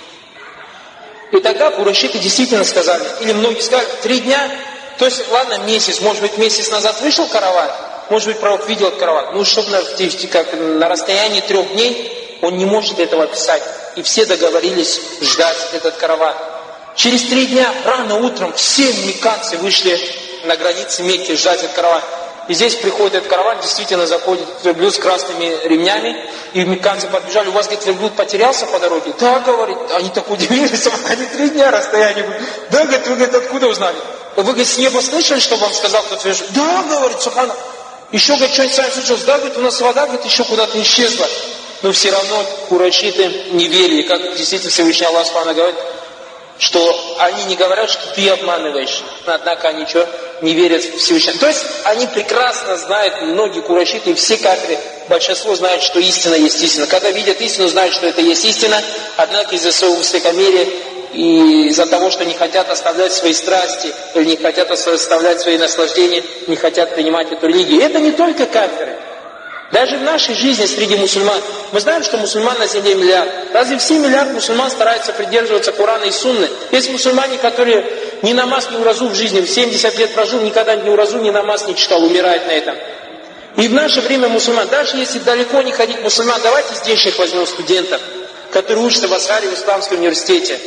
И тогда курайшиты действительно сказали, или многие сказали, три дня, то есть, ладно, месяц, может быть, месяц назад вышел караван, может быть, пророк видел этот караван, ну, чтобы на, как, на расстоянии трех дней он не может этого описать. И все договорились ждать этот караван. Через три дня, рано утром, все мекканцы вышли на границе Мекки ждать этот караван. И здесь приходит этот караван, действительно заходит верблюд с красными ремнями, и мекканцы подбежали, у вас, говорит, верблюд потерялся по дороге? Да, говорит, они так удивились, они три дня расстояние. Да, говорит, вы, говорит, откуда узнали? Вы, говорит, с неба слышали, что вам сказал кто-то? Да, говорит, субхана. Еще, говорит, что-нибудь сами случилось? Да, говорит, у нас вода, говорит, еще куда-то исчезла. Но все равно курайшиты не верили, как действительно Всевышний Аллах Субхану говорит, что они не говорят, что ты обманываешь, однако они что, не верят в Всевышнего. То есть они прекрасно знают, многие курайшиты, и все кафиры, большинство знают, что истина есть истина. Когда видят истину, знают, что это есть истина, однако из-за своего высокомерия и из-за того, что не хотят оставлять свои страсти, или не хотят оставлять свои наслаждения, не хотят принимать эту религию. И это не только кафиры. Даже в нашей жизни среди мусульман, мы знаем, что мусульман на земле миллиард. Разве все миллиард мусульман стараются придерживаться Корана и Сунны? Есть мусульмане, которые ни намаз, ни уразу в жизни, в семьдесят лет прожил, никогда ни уразу, ни намаз не читал, умирает на этом. И в наше время мусульман, даже если далеко не ходить мусульман, давайте здешних возьмем студентов, которые учатся в Азхаре, в Исламском университете.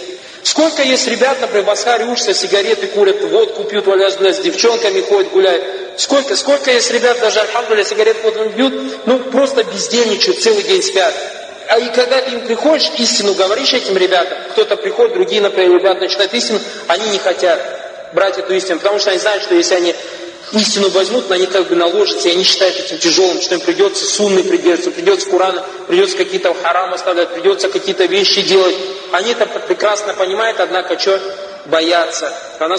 Сколько есть ребят, например, в Асхаре учатся, сигареты курят, водку пьют, валяются, с девчонками ходят, гуляют. Сколько, сколько есть ребят, даже, альхамдулилля, сигареты водку пьют, ну, просто бездельничают, целый день спят. А и когда ты им приходишь, истину говоришь этим ребятам, кто-то приходит, другие, например, ребята начинают истину, они не хотят брать эту истину, потому что они знают, что если они истину возьмут, на них как бы наложится, и они считают этим тяжелым, что им придется сунны придерживаться, придется Курана, придется какие-то харамы оставлять, придется какие-то вещи делать. Они это прекрасно понимают, однако что? Боятся.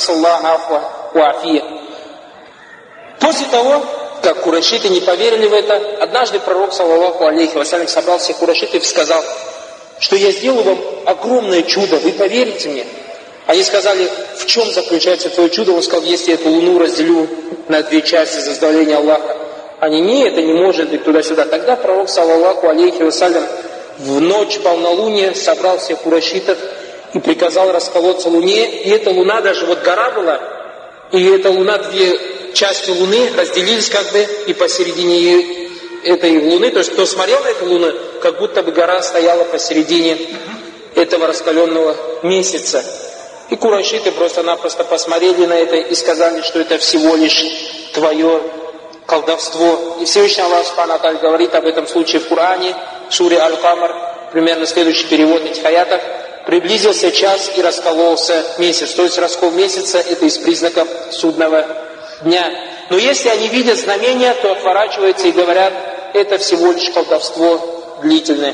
После того, как курайшиты не поверили в это, однажды пророк, саллаллаху алейхи вассалям, собрал всех курайшитов и сказал, что я сделаю вам огромное чудо, вы поверите мне? Они сказали, в чем заключается твое чудо? Он сказал, если я эту луну разделю на две части за дозволения Аллаха. Они, не, это не может быть туда-сюда. Тогда пророк, саллаллаху алейхи вассалям, в ночь полнолуния собрал всех курайшитов и приказал расколоться луне. И эта луна, даже вот гора была, и эта луна, две части луны разделились как бы, и посередине этой луны, то есть кто смотрел на эту луну, как будто бы гора стояла посередине этого раскаленного месяца. И курайшиты просто-напросто посмотрели на это и сказали, что это всего лишь твое колдовство. И Всевышний Аллах Субхану ва Тааля говорит об этом случае в Коране, в суре Аль-Камар, примерно следующий перевод этих аятов. Приблизился час и раскололся месяц. То есть раскол месяца это из признаков судного дня. Но если они видят знамения, то отворачиваются и говорят, это всего лишь колдовство длительное.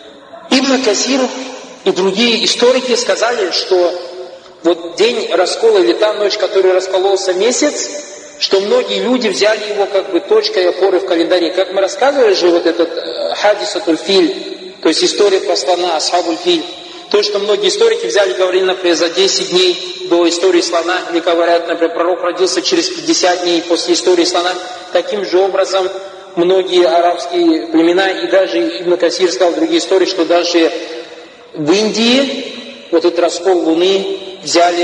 Ибн Касир и другие историки сказали, что вот день раскола или та ночь, в которой раскололся месяц, что многие люди взяли его как бы точкой опоры в календаре. Как мы рассказывали же вот этот хадисатуль филь, то есть история про слона, асхабуль филь. То, что многие историки взяли, говорили, например, за десять дней до истории слона, или говорят, например, пророк родился через пятьдесят дней после истории слона. Таким же образом, многие арабские племена, и даже Ибн Касир сказал в другие истории, что даже в Индии вот этот раскол луны взяли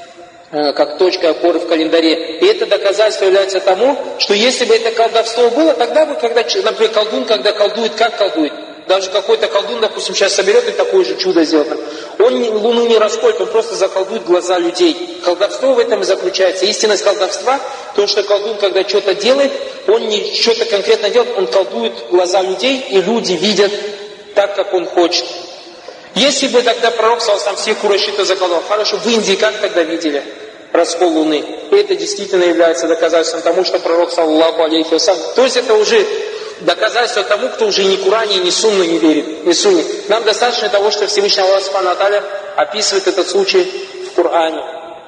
э, как точка опоры в календаре. И это доказательство является тому, что если бы это колдовство было, тогда бы, когда, например, колдун, когда колдует, как колдует? Даже какой-то колдун, допустим, сейчас соберет и такое же чудо сделает. Он не, луну не расколет, он просто заколдует глаза людей. Колдовство в этом и заключается. Истинность колдовства, то, что колдун, когда что-то делает, он не что-то конкретно делает, он колдует глаза людей, и люди видят так, как он хочет. Если бы тогда пророк сам всех курайшитов заколдовал, хорошо, в Индии как тогда видели раскол луны? И это действительно является доказательством тому, что пророк, саллаллаху алейхи вассалям, то есть это уже доказательство тому, кто уже ни Коране, ни Сунну не верит, ни Сунне. Нам достаточно того, что Всевышний Аллах Субхану ва Тааля описывает этот случай в Коране.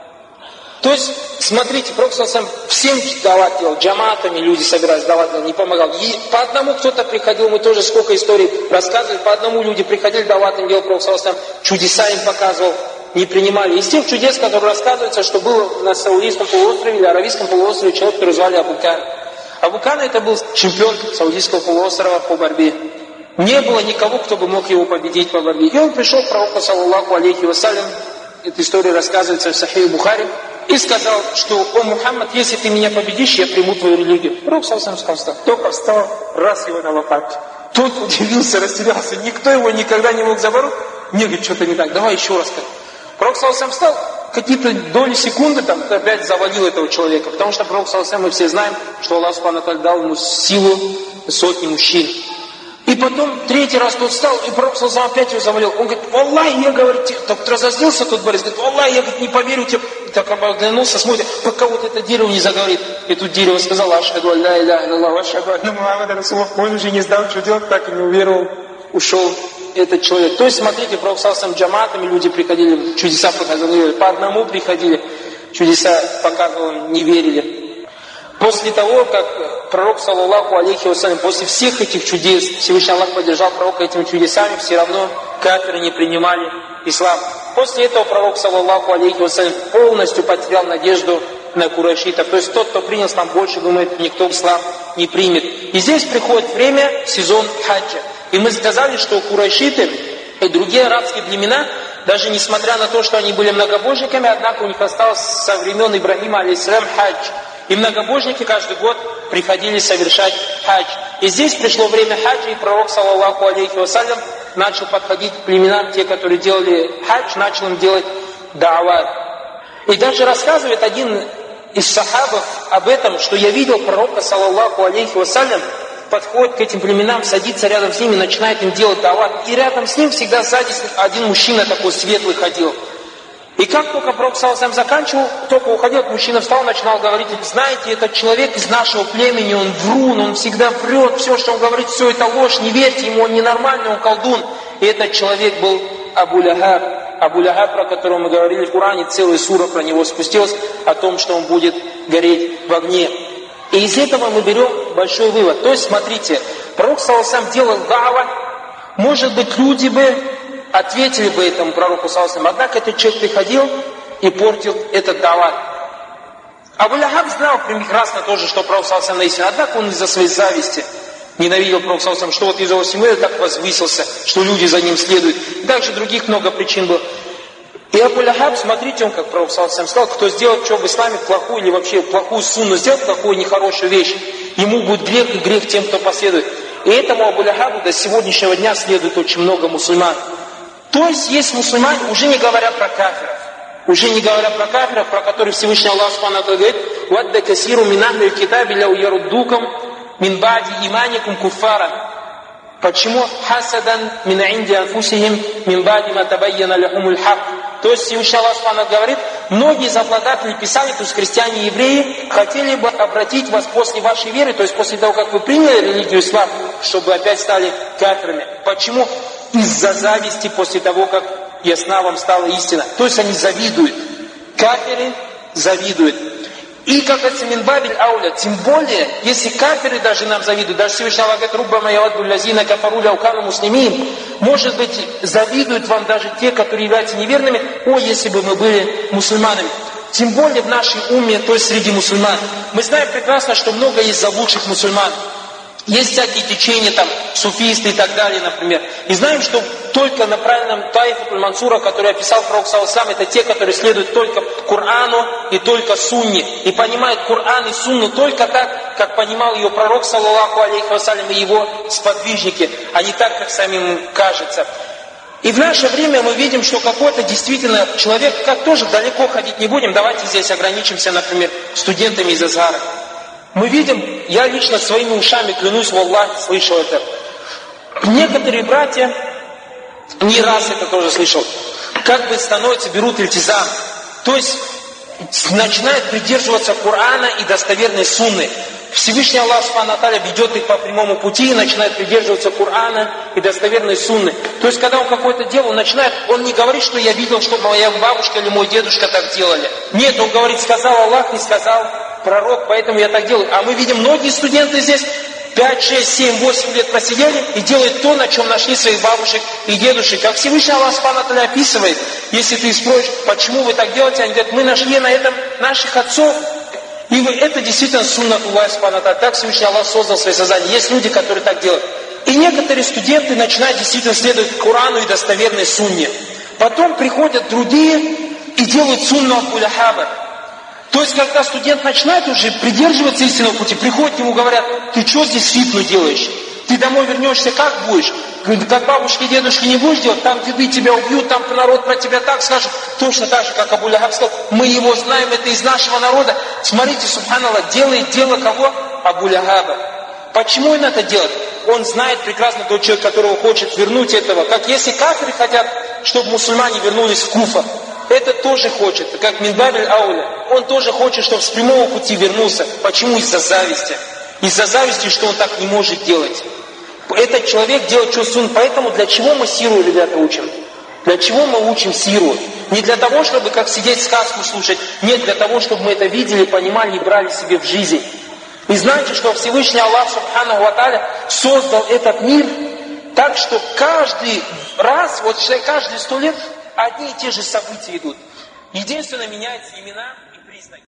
То есть, смотрите, пророк саллаллаху всем дават делал, джаматами люди собирались, дават делал, не помогал. И по одному кто-то приходил, мы тоже сколько историй рассказывали, по одному люди приходили, дават им делал, пророк саллаллаху чудеса им показывал, не принимали. Из тех чудес, которые рассказываются, что было на Саудийском полуострове или Аравийском полуострове человек, который звали Абу Кан. Абу Кан это был чемпион Саудийского полуострова по борьбе. Не было никого, кто бы мог его победить по борьбе. И он пришел к пророку, саллаллаху алейхи вассалям, эта история рассказывается в Сахихе Бухари, и сказал, что: «О Мухаммад, если ты меня победишь, я приму твою религию». Пророк саллаллаху алейхи сказал, только встал, раз его на лопатки. Тот удивился, растерялся, никто его никогда не мог забороть. Не, говорит, что-то не так, давай еще раз. Пророк саллаллаху алейхи встал, какие-то доли секунды там опять завалил этого человека, потому что пророк саллаллаху алейхи мы все знаем, что Аллах Субхану ва Тааля дал ему силу сотни мужчин. И потом третий раз тот встал, и пророк саллаллаху опять его завалил. Он говорит: «Аллах, я, говорит, так разозлился тот борец, говорит: Аллах, я, говорит, не поверю тебе». И так обогнулся, смотрит, пока вот это дерево не заговорит. И тут дерево сказало: «Ашхаду алла илляха илlallah, ашхаду анна Мухаммада расулуллах». Он уже не знал, что делать, так и не уверовал, ушел этот человек. То есть, смотрите, пророк саллаллаху джаматами люди приходили, чудеса показывали, по одному приходили, чудеса показывали, не верили. После того, как пророк, саллаллаху алейхи вассалям, после всех этих чудес, Всевышний Аллах поддержал пророка этими чудесами, все равно кафиры не принимали ислам. После этого пророк, саллаллаху алейхи вассалям, полностью потерял надежду на курайшитов. То есть тот, кто принял ислам, больше думает, никто ислам не примет. И здесь приходит время, сезон хаджа. И мы сказали, что курайшиты и другие арабские племена, даже несмотря на то, что они были многобожниками, однако у них осталось со времен Ибрахима алейхиссалям хадж. И многобожники каждый год приходили совершать хадж. И здесь пришло время хаджа, и пророк, саллаллаху алейхи вассалям, начал подходить к племенам, те, которые делали хадж, начал им делать да'ват. И даже рассказывает один из сахабов об этом, что я видел пророка, саллаллаху алейхи вассалям, подходит к этим племенам, садится рядом с ними, начинает им делать да'ват. И рядом с ним всегда сзади один мужчина такой светлый ходил. И как только пророк, саллаллаху алейхи вассалям, заканчивал, только уходил, мужчина встал, начинал говорить: знаете, этот человек из нашего племени, он врун, он всегда врет, все, что он говорит, все это ложь, не верьте ему, он ненормальный, он колдун. И этот человек был Абу Лахаб. Абу Лахаб, про которого мы говорили в Коране, целая сура про него спустилась, о том, что он будет гореть в огне. И из этого мы берем большой вывод. То есть, смотрите, пророк, саллаллаху алейхи вассалям, делал да'ва, может быть, люди бы ответили бы этому пророку, саллаллаху алейхи вассалям, однако этот человек приходил и портил этот да'ват. Абу Лахаб знал прекрасно тоже, что пророк, саллаллаху алейхи вассалям, однако он из-за своей зависти ненавидел пророк, саллаллаху алейхи вассалям, что вот из-за его семьи так возвысился, что люди за ним следуют. И также других много причин было. И Абу Лахаб, смотрите, он как пророк, саллаллаху алейхи вассалям, сказал: кто сделает что в исламе плохую или вообще плохую сунну, сделает плохую нехорошую вещь, ему будет грех и грех тем, кто последует. И этому Абу Лахабу до сегодняшнего дня следует очень много мусульман. То есть есть мусульмане, уже не говоря про кафиров, уже не говоря про кафиров, про которых Всевышний Аллах Субхану ва Тааля говорит: «Вадда касиру мин ахлил китаби ляу яруддукам мин ба'ди иманикум куффара». Почему? «Хасадан мин инди анфусихим мин ба'ди ма табайяна лахумуль хак». То есть Всевышний Аллах Субхану говорит: многие из обладателей Писания, то есть христиане и евреи, хотели бы обратить вас после вашей веры, то есть после того, как вы приняли религию ислам, чтобы опять стали кафирами. Почему? Из-за зависти после того, как ясна вам стала истина. То есть они завидуют. Кафиры завидуют. И, как говорится, минбабиль ауля, тем более, если кафиры даже нам завидуют, даже Всевышний Аллах говорит: «Руббама явадду лазина кафару ляу кану муслимин». Может быть, завидуют вам даже те, которые являются неверными: о, если бы мы были мусульманами. Тем более в нашей умме, то есть среди мусульман. Мы знаем прекрасно, что много есть заблудших мусульман. Есть всякие течения, там, суфисты и так далее, например. И знаем, что только на правильном Таифу Мансура, который описал пророк, саллаллаху алейхи вассалям, это те, которые следуют только Корану и только Сунне. И понимают Коран и Сунну только так, как понимал ее пророк, саллаллаху алейхи вассалям, и его сподвижники, а не так, как самим кажется. И в наше время мы видим, что какой-то действительно человек, как тоже далеко ходить не будем, давайте здесь ограничимся, например, студентами из Азгара. Мы видим, я лично своими ушами, клянусь, валлахи, слышал это. Некоторые братья, не раз это тоже слышал, как бы становятся, берут ильтизам. То есть начинают придерживаться Корана и достоверной сунны. Всевышний Аллах Субхану ва Тааля ведет их по прямому пути и начинает придерживаться Корана и достоверной сунны. То есть, когда он какое-то дело он начинает, он не говорит, что я видел, что моя бабушка или мой дедушка так делали. Нет, он говорит: сказал Аллах, не сказал пророк, поэтому я так делаю. А мы видим, многие студенты здесь пять, шесть, семь, восемь лет просидели и делают то, на чем нашли своих бабушек и дедушек. Как Всевышний Аллах Субхану ва Тааля описывает, если ты спросишь, почему вы так делаете, они говорят: мы нашли на этом наших отцов. И это действительно суннат Аллаха Субхану ва Тааля. Так Всевышний Аллах создал свои создания. Есть люди, которые так делают. И некоторые студенты начинают действительно следовать Корану и достоверной сунне. Потом приходят другие и делают сунну Абу Лахаба. То есть, когда студент начинает уже придерживаться истинного пути, приходят к нему и говорят: ты что здесь фитну делаешь? Ты домой вернешься, как будешь? Как бабушки и дедушки не будешь делать? Там деды тебя убьют, там народ про тебя так скажет. Точно так же, как Абу Лахаб сказал: мы его знаем, это из нашего народа. Смотрите, субханаллах, делает дело кого? Абу Лахаба. Почему он это делает? Он знает прекрасно тот человек, которого хочет вернуть этого. Как если кафиры хотят, чтобы мусульмане вернулись в Куфа. Это тоже хочет, как минбабиль ауля. Он тоже хочет, чтобы с прямого пути вернулся. Почему? Из-за зависти. Из-за зависти, что он так не может делать. Этот человек делает что сун. Поэтому для чего мы сиру, ребята, учим? Для чего мы учим сиру? Не для того, чтобы как сидеть сказку слушать. Нет, для того, чтобы мы это видели, понимали и брали себе в жизнь. И знаете, что Всевышний Аллах Субхану ва Тааля создал этот мир так, что каждый раз, вот каждые сто лет одни и те же события идут. Единственное, меняются имена и признаки.